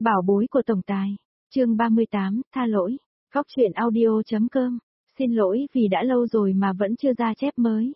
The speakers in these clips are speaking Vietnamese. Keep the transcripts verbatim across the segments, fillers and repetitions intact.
Bảo bối của tổng tài. Chương ba mươi tám, tha lỗi. Góc truyện audio.com. Xin lỗi vì đã lâu rồi mà vẫn chưa ra chép mới.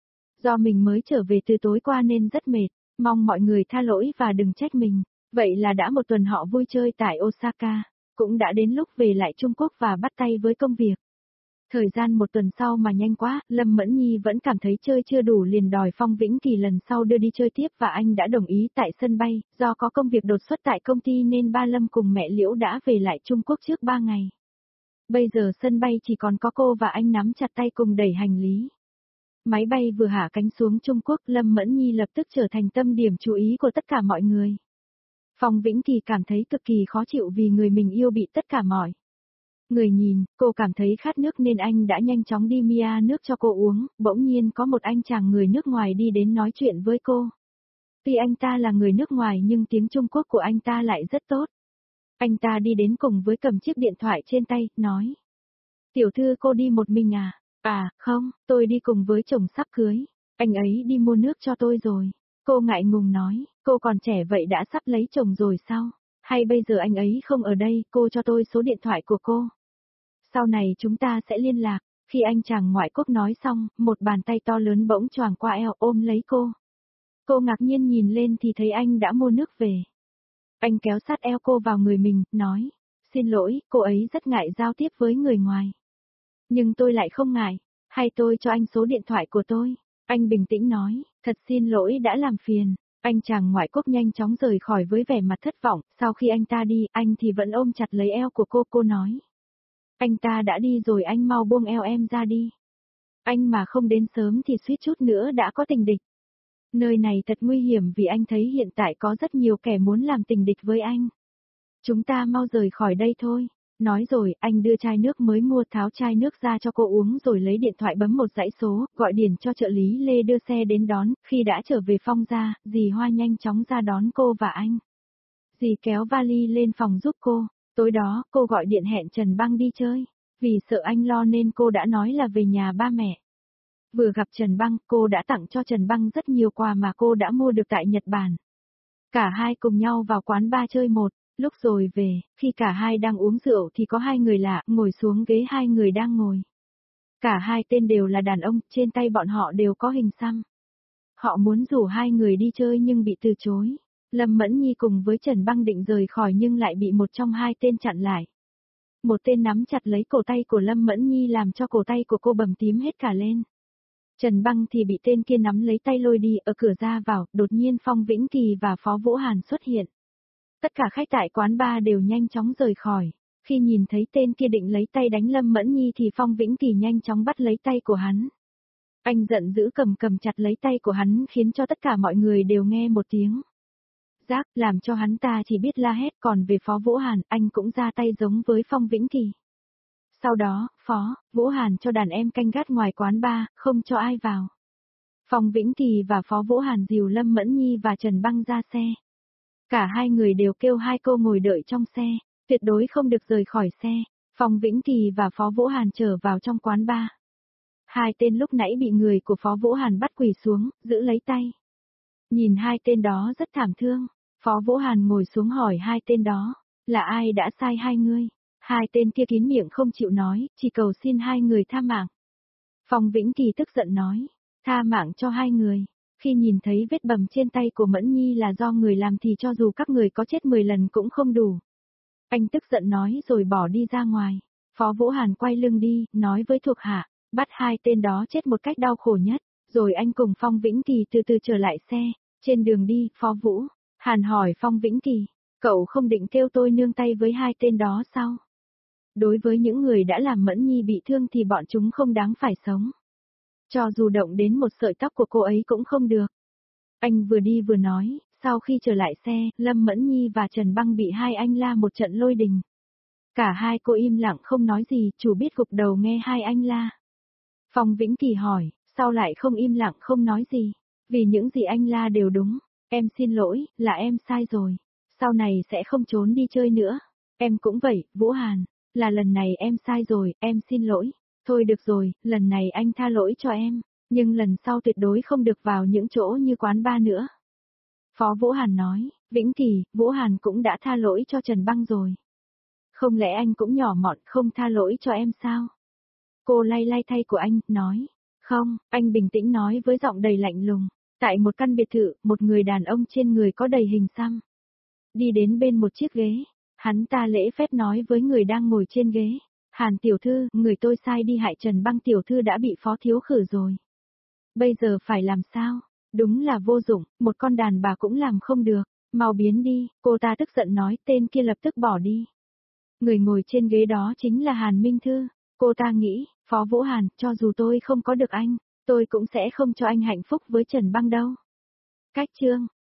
Do mình mới trở về từ tối qua nên rất mệt, mong mọi người tha lỗi và đừng trách mình. Vậy là đã một tuần họ vui chơi tại Osaka, cũng đã đến lúc về lại Trung Quốc và bắt tay với công việc. Thời gian một tuần sau mà nhanh quá, Lâm Mẫn Nhi vẫn cảm thấy chơi chưa đủ liền đòi Phong Vĩnh Kỳ lần sau đưa đi chơi tiếp và anh đã đồng ý tại sân bay, do có công việc đột xuất tại công ty nên ba Lâm cùng mẹ Liễu đã về lại Trung Quốc trước ba ngày. Bây giờ sân bay chỉ còn có cô và anh nắm chặt tay cùng đẩy hành lý. Máy bay vừa hạ cánh xuống Trung Quốc, Lâm Mẫn Nhi lập tức trở thành tâm điểm chú ý của tất cả mọi người. Phong Vĩnh Kỳ cảm thấy cực kỳ khó chịu vì người mình yêu bị tất cả mọi người nhìn, cô cảm thấy khát nước nên anh đã nhanh chóng đi mia nước cho cô uống, bỗng nhiên có một anh chàng người nước ngoài đi đến nói chuyện với cô. Tuy anh ta là người nước ngoài nhưng tiếng Trung Quốc của anh ta lại rất tốt. Anh ta đi đến cùng với cầm chiếc điện thoại trên tay, nói. Tiểu thư cô đi một mình à? À, không, tôi đi cùng với chồng sắp cưới. Anh ấy đi mua nước cho tôi rồi. Cô ngại ngùng nói, cô còn trẻ vậy đã sắp lấy chồng rồi sao? Hay bây giờ anh ấy không ở đây, cô cho tôi số điện thoại của cô. Sau này chúng ta sẽ liên lạc. Khi anh chàng ngoại quốc nói xong, một bàn tay to lớn bỗng choàng qua eo ôm lấy cô. Cô ngạc nhiên nhìn lên thì thấy anh đã mua nước về. Anh kéo sát eo cô vào người mình, nói. Xin lỗi, cô ấy rất ngại giao tiếp với người ngoài. Nhưng tôi lại không ngại. Hay tôi cho anh số điện thoại của tôi? Anh bình tĩnh nói, thật xin lỗi đã làm phiền. Anh chàng ngoại quốc nhanh chóng rời khỏi với vẻ mặt thất vọng, sau khi anh ta đi, anh thì vẫn ôm chặt lấy eo của cô, cô nói. Anh ta đã đi rồi, anh mau buông eo em ra đi. Anh mà không đến sớm thì suýt chút nữa đã có tình địch. Nơi này thật nguy hiểm vì anh thấy hiện tại có rất nhiều kẻ muốn làm tình địch với anh. Chúng ta mau rời khỏi đây thôi. Nói rồi, anh đưa chai nước mới mua tháo chai nước ra cho cô uống rồi lấy điện thoại bấm một dãy số, gọi điện cho trợ lý Lê đưa xe đến đón. Khi đã trở về Phong ra, dì Hoa nhanh chóng ra đón cô và anh. Dì kéo vali lên phòng giúp cô. Tối đó, cô gọi điện hẹn Trần Băng đi chơi. Vì sợ anh lo nên cô đã nói là về nhà ba mẹ. Vừa gặp Trần Băng, cô đã tặng cho Trần Băng rất nhiều quà mà cô đã mua được tại Nhật Bản. Cả hai cùng nhau vào quán bar chơi một. Lúc rồi về, khi cả hai đang uống rượu thì có hai người lạ ngồi xuống ghế hai người đang ngồi. Cả hai tên đều là đàn ông, trên tay bọn họ đều có hình xăm. Họ muốn rủ hai người đi chơi nhưng bị từ chối. Lâm Mẫn Nhi cùng với Trần Băng định rời khỏi nhưng lại bị một trong hai tên chặn lại. Một tên nắm chặt lấy cổ tay của Lâm Mẫn Nhi làm cho cổ tay của cô bầm tím hết cả lên. Trần Băng thì bị tên kia nắm lấy tay lôi đi. Ở cửa ra vào, đột nhiên Phong Vĩnh Kỳ và Phó Vũ Hàn xuất hiện. Tất cả khách tại quán bar đều nhanh chóng rời khỏi. Khi nhìn thấy tên kia định lấy tay đánh Lâm Mẫn Nhi thì Phong Vĩnh Kỳ nhanh chóng bắt lấy tay của hắn. Anh giận dữ cầm cầm chặt lấy tay của hắn khiến cho tất cả mọi người đều nghe một tiếng rác, làm cho hắn ta chỉ biết la hét. Còn về Phó Vũ Hàn, anh cũng ra tay giống với Phong Vĩnh Kỳ. Sau đó, Phó Vũ Hàn cho đàn em canh gác ngoài quán bar, không cho ai vào. Phong Vĩnh Kỳ và Phó Vũ Hàn dìu Lâm Mẫn Nhi và Trần Băng ra xe. Cả hai người đều kêu hai cô ngồi đợi trong xe, tuyệt đối không được rời khỏi xe. Phong Vĩnh Kỳ và Phó Vũ Hàn trở vào trong quán bar. Hai tên lúc nãy bị người của Phó Vũ Hàn bắt quỳ xuống, giữ lấy tay. Nhìn hai tên đó rất thảm thương. Phó Vũ Hàn ngồi xuống hỏi hai tên đó, là ai đã sai hai ngươi? Hai tên kia kín miệng không chịu nói, chỉ cầu xin hai người tha mạng. Phong Vĩnh Kỳ tức giận nói, tha mạng cho hai người. Khi nhìn thấy vết bầm trên tay của Mẫn Nhi là do người làm thì cho dù các người có chết mười lần cũng không đủ. Anh tức giận nói rồi bỏ đi ra ngoài. Phó Vũ Hàn quay lưng đi, nói với thuộc hạ, bắt hai tên đó chết một cách đau khổ nhất. Rồi anh cùng Phong Vĩnh Kỳ từ từ trở lại xe. Trên đường đi, Phó Vũ Hàn hỏi Phong Vĩnh Kỳ, cậu không định kêu tôi nương tay với hai tên đó sao? Đối với những người đã làm Mẫn Nhi bị thương thì bọn chúng không đáng phải sống. Cho dù động đến một sợi tóc của cô ấy cũng không được. Anh vừa đi vừa nói, sau khi trở lại xe, Lâm Mẫn Nhi và Trần Băng bị hai anh la một trận lôi đình. Cả hai cô im lặng không nói gì, chủ biết gục đầu nghe hai anh la. Phong Vĩnh Kỳ hỏi, sao lại không im lặng không nói gì? Vì những gì anh la đều đúng. Em xin lỗi, là em sai rồi. Sau này sẽ không trốn đi chơi nữa. Em cũng vậy, Vũ Hàn. Là lần này em sai rồi, em xin lỗi. Thôi được rồi, lần này anh tha lỗi cho em. Nhưng lần sau tuyệt đối không được vào những chỗ như quán bar nữa. Phó Vũ Hàn nói, Vĩnh Kỳ, Vũ Hàn cũng đã tha lỗi cho Trần Băng rồi. Không lẽ anh cũng nhỏ mọn không tha lỗi cho em sao? Cô lay lay tay của anh, nói. Không, anh bình tĩnh nói với giọng đầy lạnh lùng. Tại một căn biệt thự, một người đàn ông trên người có đầy hình xăm. Đi đến bên một chiếc ghế. Hắn ta lễ phép nói với người đang ngồi trên ghế. Hàn tiểu thư, người tôi sai đi hại Trần Băng tiểu thư đã bị phó thiếu khử rồi. Bây giờ phải làm sao? Đúng là vô dụng, một con đàn bà cũng làm không được. Mau biến đi, cô ta tức giận nói, tên kia lập tức bỏ đi. Người ngồi trên ghế đó chính là Hàn Minh Thư. Cô ta nghĩ, Phó Vũ Hàn, cho dù tôi không có được anh, tôi cũng sẽ không cho anh hạnh phúc với Trần Băng đâu. Cách chương